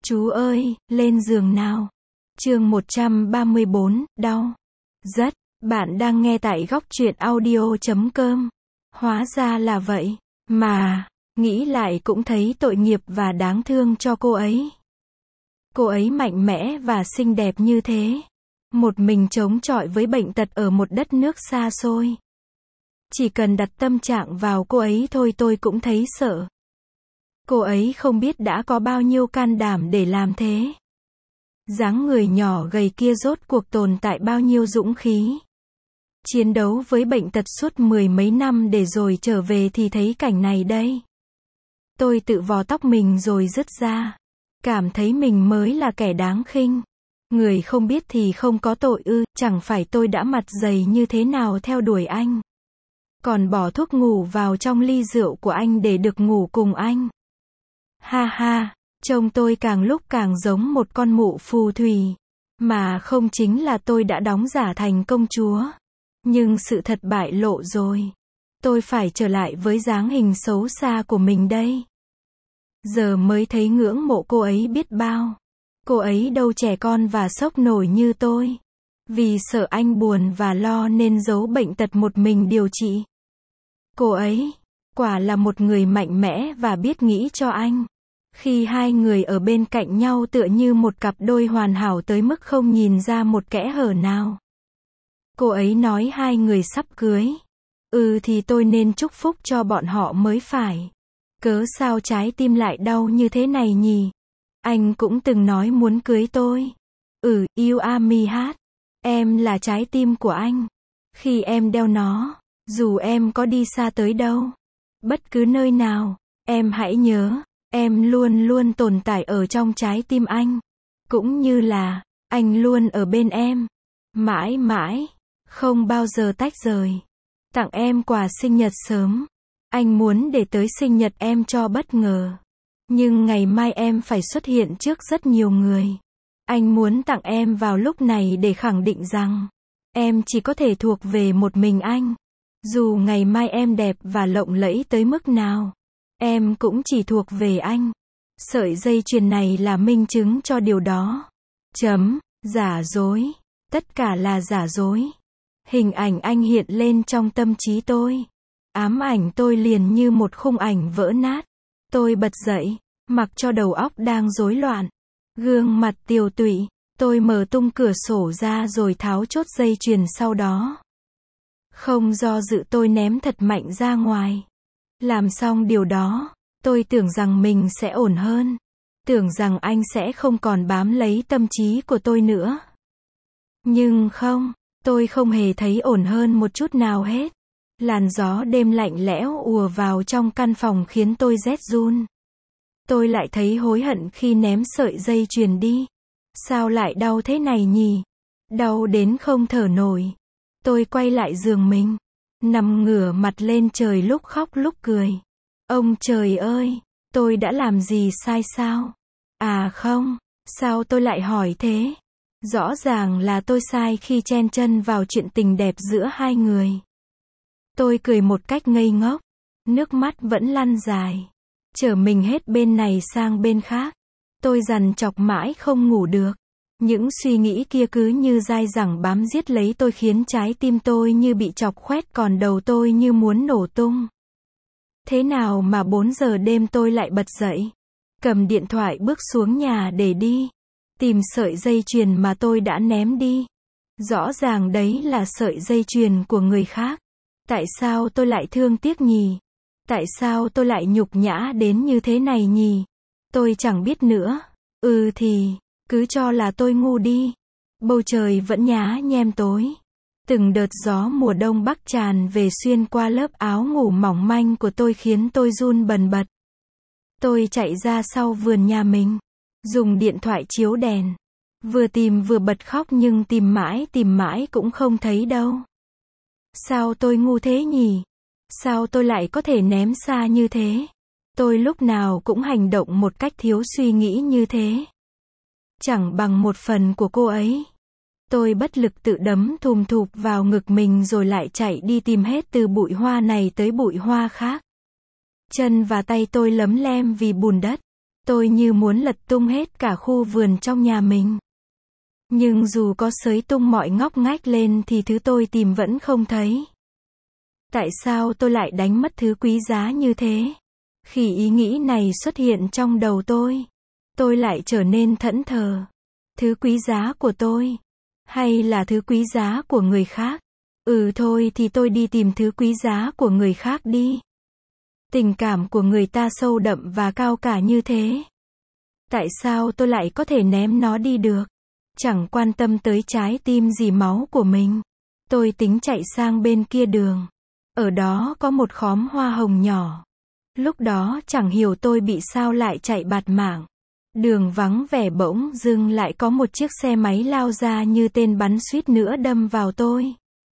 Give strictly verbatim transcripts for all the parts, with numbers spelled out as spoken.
Chú ơi, lên giường nào. Chương một trăm ba mươi bốn, đau. Rất. Bạn đang nghe tại góc truyện audio chấm com. Hóa ra là vậy. Mà, nghĩ lại cũng thấy tội nghiệp và đáng thương cho cô ấy. Cô ấy mạnh mẽ và xinh đẹp như thế. Một mình chống chọi với bệnh tật ở một đất nước xa xôi. Chỉ cần đặt tâm trạng vào cô ấy thôi tôi cũng thấy sợ. Cô ấy không biết đã có bao nhiêu can đảm để làm thế. Dáng người nhỏ gầy kia rốt cuộc tồn tại bao nhiêu dũng khí. Chiến đấu với bệnh tật suốt mười mấy năm để rồi trở về thì thấy cảnh này đây. Tôi tự vò tóc mình rồi dứt ra. Cảm thấy mình mới là kẻ đáng khinh. Người không biết thì không có tội ư, chẳng phải tôi đã mặt dày như thế nào theo đuổi anh. Còn bỏ thuốc ngủ vào trong ly rượu của anh để được ngủ cùng anh. Ha ha, trông tôi càng lúc càng giống một con mụ phù thủy. Mà không chính là tôi đã đóng giả thành công chúa. Nhưng sự thật bại lộ rồi. Tôi phải trở lại với dáng hình xấu xa của mình đây. Giờ mới thấy ngưỡng mộ cô ấy biết bao. Cô ấy đâu trẻ con và sốc nổi như tôi. Vì sợ anh buồn và lo nên giấu bệnh tật một mình điều trị. Cô ấy, quả là một người mạnh mẽ và biết nghĩ cho anh. Khi hai người ở bên cạnh nhau tựa như một cặp đôi hoàn hảo tới mức không nhìn ra một kẽ hở nào. Cô ấy nói hai người sắp cưới. Ừ thì tôi nên chúc phúc cho bọn họ mới phải. Cớ sao trái tim lại đau như thế này nhỉ? Anh cũng từng nói muốn cưới tôi. Ừ, yêu Ami hát. Em là trái tim của anh. Khi em đeo nó, dù em có đi xa tới đâu, bất cứ nơi nào, em hãy nhớ, em luôn luôn tồn tại ở trong trái tim anh. Cũng như là, anh luôn ở bên em. Mãi mãi, không bao giờ tách rời. Tặng em quà sinh nhật sớm. Anh muốn để tới sinh nhật em cho bất ngờ. Nhưng ngày mai em phải xuất hiện trước rất nhiều người. Anh muốn tặng em vào lúc này để khẳng định rằng, em chỉ có thể thuộc về một mình anh. Dù ngày mai em đẹp và lộng lẫy tới mức nào, em cũng chỉ thuộc về anh. Sợi dây chuyền này là minh chứng cho điều đó. Chấm, giả dối. Tất cả là giả dối. Hình ảnh anh hiện lên trong tâm trí tôi. Ám ảnh tôi liền như một khung ảnh vỡ nát. Tôi bật dậy, mặc cho đầu óc đang rối loạn. Gương mặt tiều tụy, tôi mở tung cửa sổ ra rồi tháo chốt dây chuyền sau đó. Không do dự tôi ném thật mạnh ra ngoài. Làm xong điều đó, tôi tưởng rằng mình sẽ ổn hơn. Tưởng rằng anh sẽ không còn bám lấy tâm trí của tôi nữa. Nhưng không, tôi không hề thấy ổn hơn một chút nào hết. Làn gió đêm lạnh lẽo ùa vào trong căn phòng khiến tôi rét run. Tôi lại thấy hối hận khi ném sợi dây chuyền đi. Sao lại đau thế này nhỉ? Đau đến không thở nổi. Tôi quay lại giường mình. Nằm ngửa mặt lên trời lúc khóc lúc cười. Ông trời ơi, tôi đã làm gì sai sao? À không, sao tôi lại hỏi thế? Rõ ràng là tôi sai khi chen chân vào chuyện tình đẹp giữa hai người. Tôi cười một cách ngây ngốc. Nước mắt vẫn lăn dài. Chở mình hết bên này sang bên khác. Tôi dằn chọc mãi không ngủ được. Những suy nghĩ kia cứ như dai dẳng bám giết lấy tôi khiến trái tim tôi như bị chọc khoét còn đầu tôi như muốn nổ tung. Thế nào mà bốn giờ đêm tôi lại bật dậy. Cầm điện thoại bước xuống nhà để đi. Tìm sợi dây chuyền mà tôi đã ném đi. Rõ ràng đấy là sợi dây chuyền của người khác. Tại sao tôi lại thương tiếc nhỉ? Tại sao tôi lại nhục nhã đến như thế này nhỉ? Tôi chẳng biết nữa. Ừ thì, cứ cho là tôi ngu đi. Bầu trời vẫn nhá nhem tối. Từng đợt gió mùa đông bắc tràn về xuyên qua lớp áo ngủ mỏng manh của tôi khiến tôi run bần bật. Tôi chạy ra sau vườn nhà mình. Dùng điện thoại chiếu đèn. Vừa tìm vừa bật khóc nhưng tìm mãi tìm mãi cũng không thấy đâu. Sao tôi ngu thế nhỉ? Sao tôi lại có thể ném xa như thế? Tôi lúc nào cũng hành động một cách thiếu suy nghĩ như thế. Chẳng bằng một phần của cô ấy. Tôi bất lực tự đấm thùm thụp vào ngực mình rồi lại chạy đi tìm hết từ bụi hoa này tới bụi hoa khác. Chân và tay tôi lấm lem vì bùn đất. Tôi như muốn lật tung hết cả khu vườn trong nhà mình. Nhưng dù có xới tung mọi ngóc ngách lên thì thứ tôi tìm vẫn không thấy. Tại sao tôi lại đánh mất thứ quý giá như thế? Khi ý nghĩ này xuất hiện trong đầu tôi, tôi lại trở nên thẫn thờ. Thứ quý giá của tôi? Hay là thứ quý giá của người khác? Ừ thôi thì tôi đi tìm thứ quý giá của người khác đi. Tình cảm của người ta sâu đậm và cao cả như thế. Tại sao tôi lại có thể ném nó đi được? Chẳng quan tâm tới trái tim dì máu của mình. Tôi tính chạy sang bên kia đường. Ở đó có một khóm hoa hồng nhỏ. Lúc đó chẳng hiểu tôi bị sao lại chạy bạt mạng. Đường vắng vẻ bỗng dưng lại có một chiếc xe máy lao ra như tên bắn suýt nữa đâm vào tôi.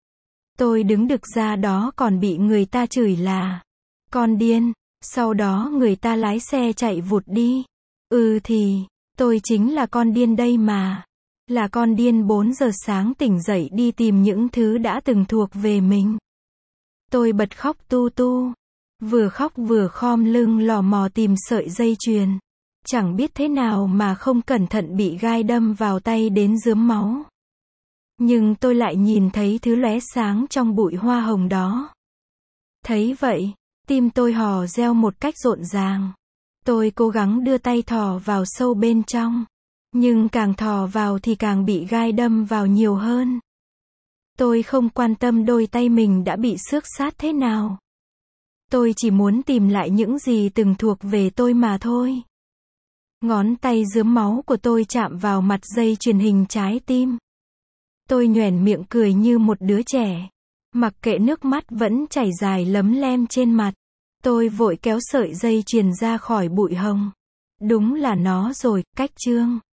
Tôi đứng đực ra đó còn bị người ta chửi là con điên. Sau đó người ta lái xe chạy vụt đi. Ừ thì, tôi chính là con điên đây mà. Là con điên bốn giờ sáng tỉnh dậy đi tìm những thứ đã từng thuộc về mình. Tôi bật khóc tu tu. Vừa khóc vừa khom lưng lò mò tìm sợi dây chuyền. Chẳng biết thế nào mà không cẩn thận bị gai đâm vào tay đến rớm máu. Nhưng tôi lại nhìn thấy thứ lóe sáng trong bụi hoa hồng đó. Thấy vậy, tim tôi hò reo một cách rộn ràng. Tôi cố gắng đưa tay thò vào sâu bên trong. Nhưng càng thò vào thì càng bị gai đâm vào nhiều hơn. Tôi không quan tâm đôi tay mình đã bị xước sát thế nào. Tôi chỉ muốn tìm lại những gì từng thuộc về tôi mà thôi. Ngón tay rớm máu của tôi chạm vào mặt dây chuyền hình trái tim. Tôi nhoẻn miệng cười như một đứa trẻ. Mặc kệ nước mắt vẫn chảy dài lấm lem trên mặt. Tôi vội kéo sợi dây chuyền ra khỏi bụi hồng. Đúng là nó rồi, cách trương.